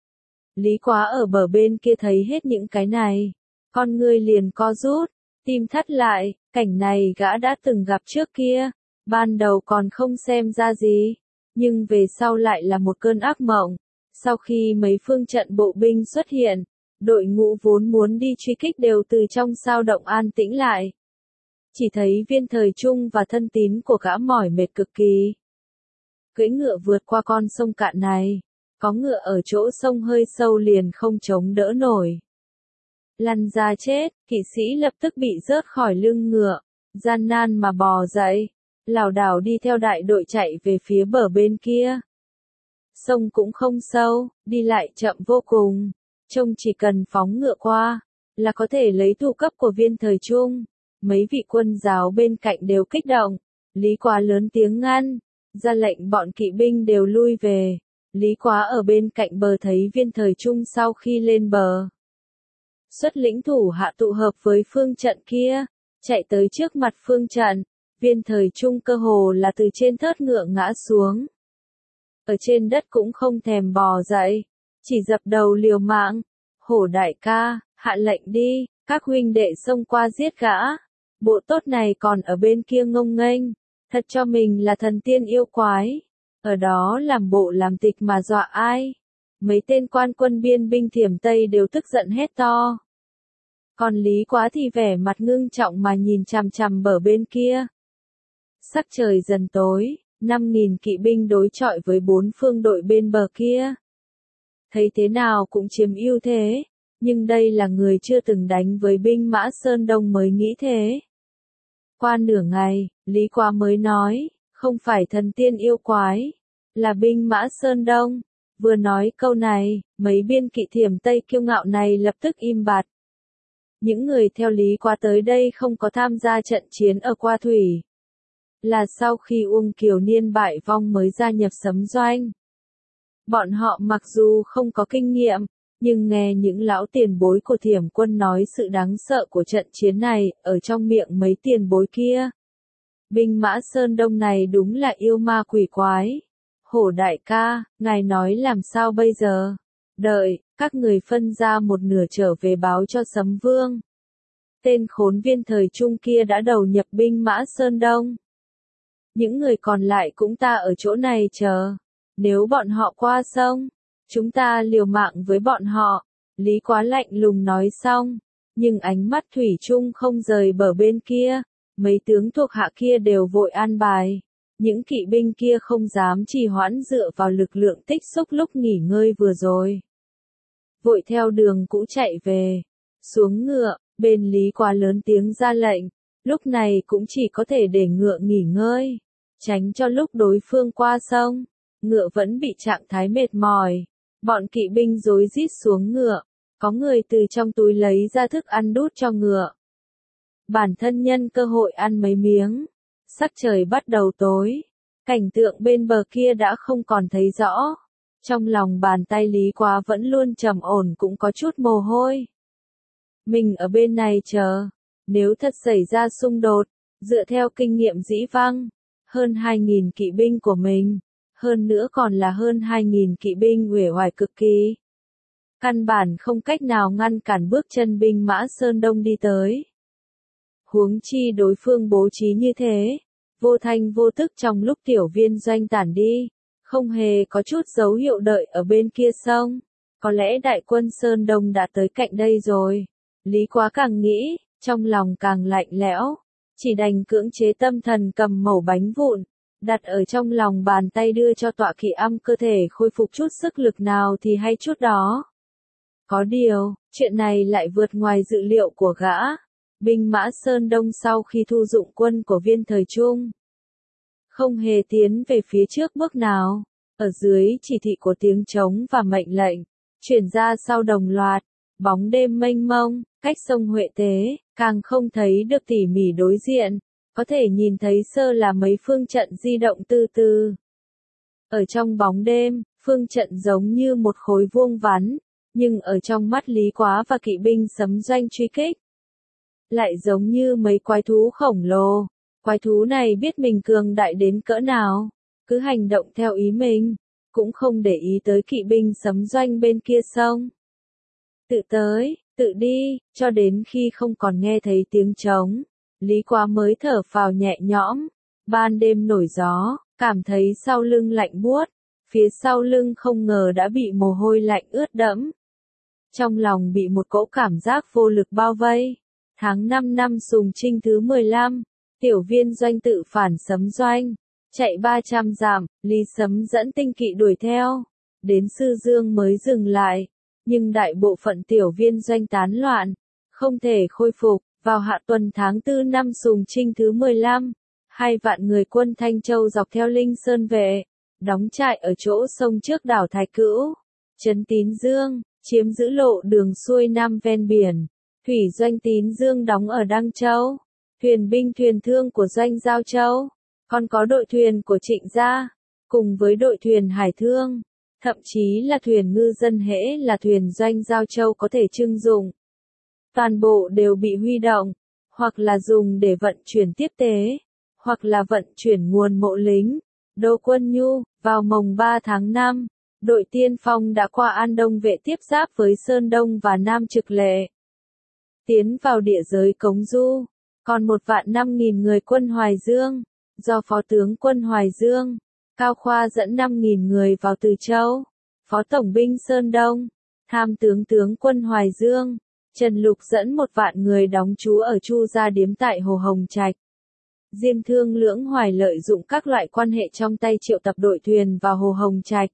S1: Lý Quá ở bờ bên kia thấy hết những cái này, con người liền co rút, tim thắt lại, cảnh này gã đã từng gặp trước kia, ban đầu còn không xem ra gì, nhưng về sau lại là một cơn ác mộng. Sau khi mấy phương trận bộ binh xuất hiện, đội ngũ vốn muốn đi truy kích đều từ trong sao động an tĩnh lại. Chỉ thấy Viên Thời Trung và thân tín của gã mỏi mệt cực kỳ. Cưỡi ngựa vượt qua con sông cạn này, có ngựa ở chỗ sông hơi sâu liền không chống đỡ nổi. Lăn ra chết, kỵ sĩ lập tức bị rớt khỏi lưng ngựa, gian nan mà bò dậy, lảo đảo đi theo đại đội chạy về phía bờ bên kia. Sông cũng không sâu, đi lại chậm vô cùng, trông chỉ cần phóng ngựa qua, là có thể lấy thủ cấp của Viên Thời Trung. Mấy vị quân giáo bên cạnh đều kích động, Lý Quá lớn tiếng ngăn, ra lệnh bọn kỵ binh đều lui về. Lý Quá ở bên cạnh bờ thấy Viên Thời Trung sau khi lên bờ. Xuất lĩnh thủ hạ tụ hợp với phương trận kia, chạy tới trước mặt phương trận, Viên Thời Trung cơ hồ là từ trên thớt ngựa ngã xuống. Ở trên đất cũng không thèm bò dậy, chỉ dập đầu liều mạng. Hổ đại ca, hạ lệnh đi, các huynh đệ xông qua giết gã. Bộ tốt này còn ở bên kia ngông nghênh, thật cho mình là thần tiên yêu quái. Ở đó làm bộ làm tịch mà dọa ai. Mấy tên quan quân biên binh Thiểm Tây đều tức giận hét to. Còn Lý Quá thì vẻ mặt ngưng trọng mà nhìn chằm chằm bờ bên kia. Sắc trời dần tối, 5.000 kỵ binh đối chọi với 4 phương đội bên bờ kia. Thấy thế nào cũng chiếm ưu thế, nhưng đây là người chưa từng đánh với binh mã Sơn Đông mới nghĩ thế. Qua nửa ngày, Lý Quá mới nói, không phải thần tiên yêu quái, là binh mã Sơn Đông. Vừa nói câu này, mấy biên kỵ Thiểm Tây kiêu ngạo này lập tức im bặt. Những người theo Lý Quá tới đây không có tham gia trận chiến ở Qua Thủy. Là sau khi Uông Kiều Niên bại vong mới gia nhập sấm doanh. Bọn họ mặc dù không có kinh nghiệm, nhưng nghe những lão tiền bối của Thiểm quân nói sự đáng sợ của trận chiến này, ở trong miệng mấy tiền bối kia. Binh mã Sơn Đông này đúng là yêu ma quỷ quái. Hổ đại ca, ngài nói làm sao bây giờ? Đợi, các người phân ra một nửa trở về báo cho Sấm Vương. Tên khốn Viên Thời Trung kia đã đầu nhập binh mã Sơn Đông. Những người còn lại cũng ta ở chỗ này chờ. Nếu bọn họ qua sông, chúng ta liều mạng với bọn họ. Lý Quá lạnh lùng nói xong, nhưng ánh mắt thủy chung không rời bờ bên kia. Mấy tướng thuộc hạ kia đều vội an bài. Những kỵ binh kia không dám trì hoãn dựa vào lực lượng tích xúc lúc nghỉ ngơi vừa rồi. Vội theo đường cũ chạy về. Xuống ngựa, bên Lý Quá lớn tiếng ra lệnh. Lúc này cũng chỉ có thể để ngựa nghỉ ngơi. Tránh cho lúc đối phương qua sông, ngựa vẫn bị trạng thái mệt mỏi. Bọn kỵ binh rối rít xuống ngựa. Có người từ trong túi lấy ra thức ăn đút cho ngựa. Bản thân nhân cơ hội ăn mấy miếng. Sắc trời bắt đầu tối. Cảnh tượng bên bờ kia đã không còn thấy rõ. Trong lòng bàn tay Lý Quá vẫn luôn trầm ổn cũng có chút mồ hôi. Mình ở bên này chờ. Nếu thật xảy ra xung đột, dựa theo kinh nghiệm dĩ vãng, hơn 2.000 kỵ binh của mình, hơn nữa còn là hơn 2.000 kỵ binh uể oải cực kỳ. Căn bản không cách nào ngăn cản bước chân binh mã Sơn Đông đi tới. Huống chi đối phương bố trí như thế, vô thanh vô tức trong lúc Tiểu Viên Doanh tản đi, không hề có chút dấu hiệu đợi ở bên kia sông. Có lẽ đại quân Sơn Đông đã tới cạnh đây rồi. Lý Quá càng nghĩ, trong lòng càng lạnh lẽo, chỉ đành cưỡng chế tâm thần cầm mẩu bánh vụn, đặt ở trong lòng bàn tay đưa cho tọa kỵ âm cơ thể khôi phục chút sức lực nào thì hay chút đó. Có điều, chuyện này lại vượt ngoài dự liệu của gã. Binh mã Sơn Đông sau khi thu dụng quân của Viên thời Trung, không hề tiến về phía trước bước nào, ở dưới chỉ thị của tiếng trống và mệnh lệnh, chuyển ra sau đồng loạt, bóng đêm mênh mông, cách sông Huệ Tế, càng không thấy được tỉ mỉ đối diện, có thể nhìn thấy sơ là mấy phương trận di động từ từ. Ở trong bóng đêm, phương trận giống như một khối vuông vắn, nhưng ở trong mắt Lý Quá và kỵ binh Sấm Doanh truy kích, lại giống như mấy quái thú khổng lồ. Quái thú này biết mình cường đại đến cỡ nào, cứ hành động theo ý mình, cũng không để ý tới kỵ binh Sấm Doanh bên kia sông. Tự tới, tự đi, cho đến khi không còn nghe thấy tiếng trống, Lý Quá mới thở phào nhẹ nhõm. Ban đêm nổi gió, cảm thấy sau lưng lạnh buốt, phía sau lưng không ngờ đã bị mồ hôi lạnh ướt đẫm. Trong lòng bị một cỗ cảm giác vô lực bao vây. Tháng 5 năm Sùng Trinh thứ 15, Tiểu Viên Doanh tự phản Sấm Doanh, chạy 300 dặm, Lý Sấm dẫn tinh kỵ đuổi theo, đến Sư Dương mới dừng lại, nhưng đại bộ phận Tiểu Viên Doanh tán loạn, không thể khôi phục. Vào hạ tuần tháng 4 năm Sùng Trinh thứ 15, 2 vạn người quân Thanh Châu dọc theo Linh Sơn Vệ, đóng trại ở chỗ sông trước đảo Thái Cữu, trấn Tín Dương, chiếm giữ lộ đường xuôi nam ven biển. Thủy doanh Tín Dương đóng ở Đăng Châu, thuyền binh thuyền thương của doanh Giao Châu, còn có đội thuyền của Trịnh gia, cùng với đội thuyền hải thương, thậm chí là thuyền ngư dân hễ là thuyền doanh Giao Châu có thể trưng dụng. Toàn bộ đều bị huy động, hoặc là dùng để vận chuyển tiếp tế, hoặc là vận chuyển nguồn mộ lính, đô quân nhu. Vào mồng 3 tháng 5, đội tiên phong đã qua An Đông Vệ tiếp giáp với Sơn Đông và Nam Trực Lệ, tiến vào địa giới Cống Du. Còn 1.500.000 người quân Hoài Dương, do Phó tướng quân Hoài Dương, Cao Khoa dẫn 5.000 người vào Từ Châu, Phó Tổng binh Sơn Đông, Tham tướng tướng quân Hoài Dương, Trần Lục dẫn 1.000.000 người đóng trú ở Chu Gia Điếm tại Hồ Hồng Trạch. Diêm Thương Lưỡng Hoài lợi dụng các loại quan hệ trong tay triệu tập đội thuyền vào Hồ Hồng Trạch.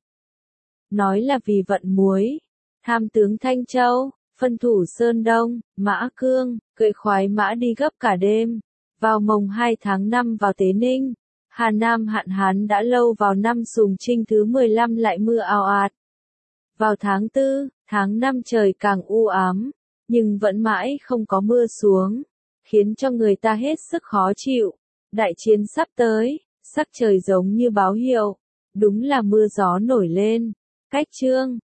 S1: Nói là vì vận muối. Tham tướng Thanh Châu, phân thủ Sơn Đông, Mã Cương, cưỡi khoái mã đi gấp cả đêm. Vào mồng 2 tháng 5 vào Tế Ninh, Hà Nam hạn hán đã lâu, vào năm Sùng Trinh thứ 15 lại mưa ào ạt. Vào tháng 4, tháng 5 trời càng u ám, nhưng vẫn mãi không có mưa xuống, khiến cho người ta hết sức khó chịu. Đại chiến sắp tới, sắc trời giống như báo hiệu, đúng là mưa gió nổi lên. Cách chương